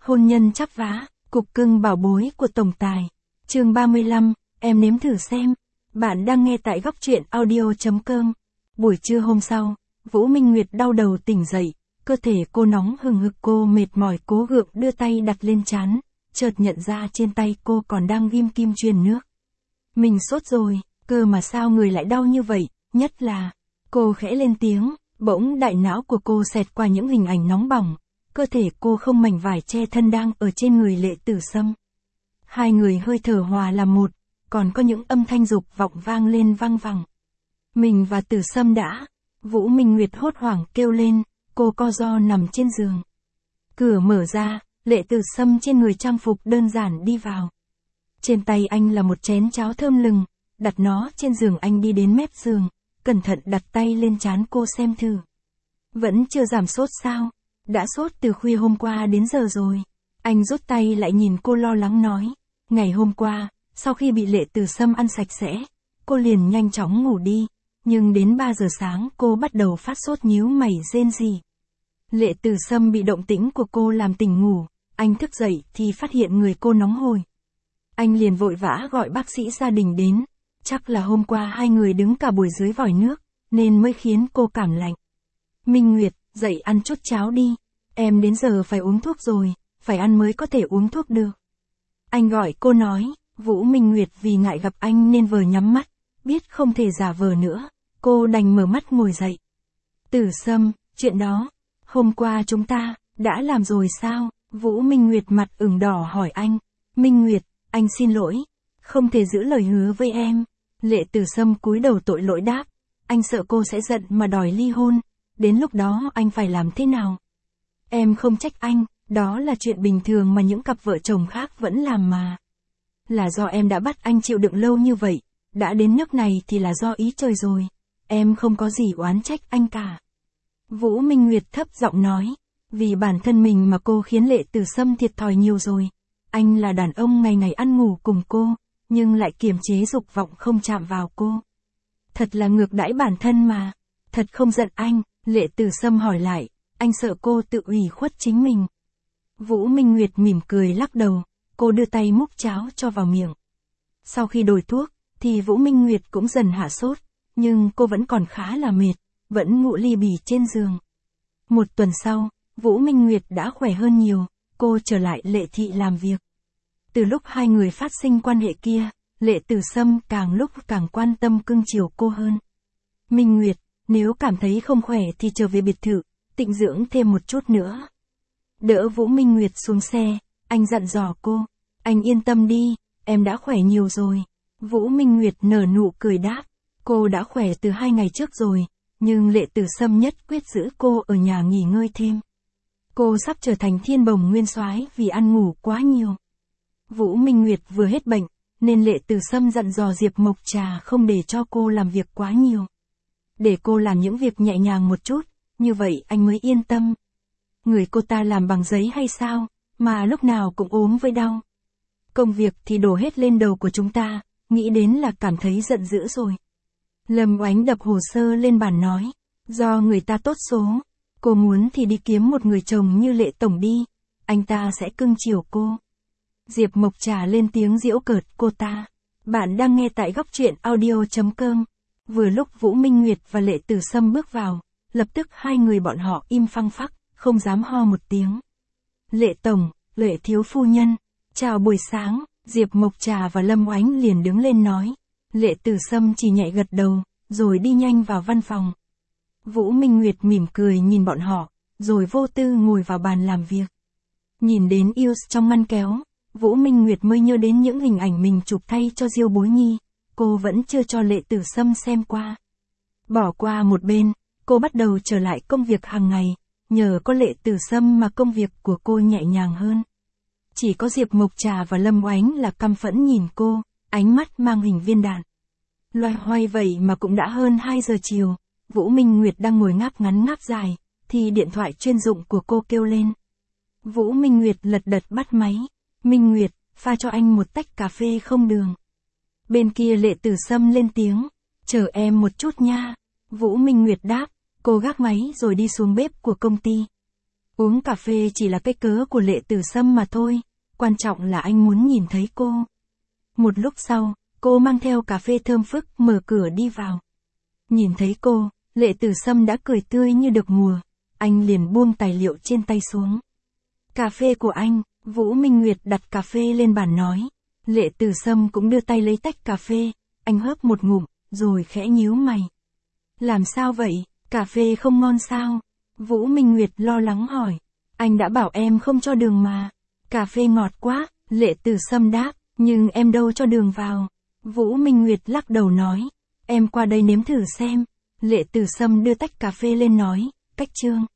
Hôn nhân chắp vá, cục cưng bảo bối của tổng tài. Chương 35, em nếm thử xem. Bạn đang nghe tại góc truyện audio.com. Buổi trưa hôm sau, Vũ Minh Nguyệt đau đầu tỉnh dậy, cơ thể cô nóng hừng hực, cô mệt mỏi cố gượng đưa tay đặt lên trán, chợt nhận ra trên tay cô còn đang ghim kim truyền nước. Mình sốt rồi, cơ mà sao người lại đau như vậy, nhất là, cô khẽ lên tiếng, bỗng đại não của cô xẹt qua những hình ảnh nóng bỏng, cơ thể cô không mảnh vải che thân đang ở trên người Lệ Tử Sâm. Hai người hơi thở hòa làm một, còn có những âm thanh dục vọng vang lên vang vẳng. Mình và Tử Sâm đã, Vũ Minh Nguyệt hốt hoảng kêu lên, cô co ro nằm trên giường. Cửa mở ra, Lệ Tử Sâm trên người trang phục đơn giản đi vào. Trên tay anh là một chén cháo thơm lừng, đặt nó trên giường, anh đi đến mép giường, cẩn thận đặt tay lên trán cô xem thử. Vẫn chưa giảm sốt sao? Đã sốt từ khuya hôm qua đến giờ rồi. Anh rút tay lại nhìn cô lo lắng nói. Ngày hôm qua, sau khi bị Lệ Tử Sâm ăn sạch sẽ, cô liền nhanh chóng ngủ đi. Nhưng đến 3 giờ sáng cô bắt đầu phát sốt nhíu mày rên rỉ. Lệ Tử Sâm bị động tĩnh của cô làm tỉnh ngủ. Anh thức dậy thì phát hiện người cô nóng hổi. Anh liền vội vã gọi bác sĩ gia đình đến. Chắc là hôm qua hai người đứng cả buổi dưới vòi nước, nên mới khiến cô cảm lạnh. Minh Nguyệt, dậy ăn chút cháo đi. Em đến giờ phải uống thuốc rồi, phải ăn mới có thể uống thuốc được. Anh gọi cô nói. Vũ Minh Nguyệt vì ngại gặp anh nên vờ nhắm mắt, biết không thể giả vờ nữa, cô đành mở mắt ngồi dậy. Tử Sâm, chuyện đó, hôm qua chúng ta, đã làm rồi sao? Vũ Minh Nguyệt mặt ửng đỏ hỏi anh. Minh Nguyệt, anh xin lỗi, không thể giữ lời hứa với em. Lệ Tử Sâm cúi đầu tội lỗi đáp, anh sợ cô sẽ giận mà đòi ly hôn, đến lúc đó anh phải làm thế nào? Em không trách anh, đó là chuyện bình thường mà những cặp vợ chồng khác vẫn làm mà. Là do em đã bắt anh chịu đựng lâu như vậy, đã đến nước này thì là do ý trời rồi, em không có gì oán trách anh cả. Vũ Minh Nguyệt thấp giọng nói, vì bản thân mình mà cô khiến Lệ Tử Sâm thiệt thòi nhiều rồi. Anh là đàn ông ngày ngày ăn ngủ cùng cô, nhưng lại kiềm chế dục vọng không chạm vào cô. Thật là ngược đãi bản thân mà. Thật không giận anh, Lệ Tử Sâm hỏi lại, anh sợ cô tự ủy khuất chính mình. Vũ Minh Nguyệt mỉm cười lắc đầu, cô đưa tay múc cháo cho vào miệng. Sau khi đổi thuốc, thì Vũ Minh Nguyệt cũng dần hạ sốt, nhưng cô vẫn còn khá là mệt, vẫn ngủ li bì trên giường. Một tuần sau, Vũ Minh Nguyệt đã khỏe hơn nhiều, cô trở lại Lệ thị làm việc. Từ lúc hai người phát sinh quan hệ kia, Lệ Tử Sâm càng lúc càng quan tâm cưng chiều cô hơn. Minh Nguyệt, nếu cảm thấy không khỏe thì trở về biệt thự, tịnh dưỡng thêm một chút nữa. Đỡ Vũ Minh Nguyệt xuống xe, anh dặn dò cô, anh yên tâm đi, em đã khỏe nhiều rồi. Vũ Minh Nguyệt nở nụ cười đáp, cô đã khỏe từ 2 ngày trước rồi, nhưng Lệ Tử Sâm nhất quyết giữ cô ở nhà nghỉ ngơi thêm. Cô sắp trở thành thiên bồng nguyên soái vì ăn ngủ quá nhiều. Vũ Minh Nguyệt vừa hết bệnh, nên Lệ Tử Sâm dặn dò Diệp Mộc Trà không để cho cô làm việc quá nhiều. Để cô làm những việc nhẹ nhàng một chút, như vậy anh mới yên tâm. Người cô ta làm bằng giấy hay sao, mà lúc nào cũng ốm với đau. Công việc thì đổ hết lên đầu của chúng ta, nghĩ đến là cảm thấy giận dữ rồi. Lâm Oánh đập hồ sơ lên bàn nói, do người ta tốt số, cô muốn thì đi kiếm một người chồng như Lệ tổng đi, anh ta sẽ cưng chiều cô. Diệp Mộc Trà lên tiếng giễu cợt cô ta. Bạn đang nghe tại góc truyện audio.com. Vừa lúc Vũ Minh Nguyệt và Lệ Tử Sâm bước vào, lập tức hai người bọn họ im phăng phắc, không dám ho một tiếng. Lệ tổng, Lệ thiếu phu nhân, chào buổi sáng. Diệp Mộc Trà và Lâm Oánh liền đứng lên nói. Lệ Tử Sâm chỉ nhẹ gật đầu, rồi đi nhanh vào văn phòng. Vũ Minh Nguyệt mỉm cười nhìn bọn họ, rồi vô tư ngồi vào bàn làm việc. Nhìn đến Ills trong ngăn kéo, Vũ Minh Nguyệt mới nhớ đến những hình ảnh mình chụp thay cho Diêu Bối Nhi, cô vẫn chưa cho Lệ Tử Sâm xem qua. Bỏ qua một bên, cô bắt đầu trở lại công việc hàng ngày, nhờ có Lệ Tử Sâm mà công việc của cô nhẹ nhàng hơn. Chỉ có Diệp Mộc Trà và Lâm Oánh là căm phẫn nhìn cô, ánh mắt mang hình viên đạn. Loay hoay vậy mà cũng đã hơn 2 giờ chiều, Vũ Minh Nguyệt đang ngồi ngáp ngắn ngáp dài, thì điện thoại chuyên dụng của cô kêu lên. Vũ Minh Nguyệt lật đật bắt máy. Minh Nguyệt, pha cho anh một tách cà phê không đường. Bên kia Lệ Tử Sâm lên tiếng, chờ em một chút nha. Vũ Minh Nguyệt đáp, cô gác máy rồi đi xuống bếp của công ty. Uống cà phê chỉ là cái cớ của Lệ Tử Sâm mà thôi, quan trọng là anh muốn nhìn thấy cô. Một lúc sau, cô mang theo cà phê thơm phức mở cửa đi vào. Nhìn thấy cô, Lệ Tử Sâm đã cười tươi như được mùa, anh liền buông tài liệu trên tay xuống. Cà phê của anh, Vũ Minh Nguyệt đặt cà phê lên bàn nói. Lệ Tử Sâm cũng đưa tay lấy tách cà phê, anh hớp một ngụm, rồi khẽ nhíu mày. Làm sao vậy, cà phê không ngon sao? Vũ Minh Nguyệt lo lắng hỏi. Anh đã bảo em không cho đường mà. Cà phê ngọt quá, Lệ Tử Sâm đáp, nhưng em đâu cho đường vào. Vũ Minh Nguyệt lắc đầu nói, em qua đây nếm thử xem. Lệ Tử Sâm đưa tách cà phê lên nói, cách Trương.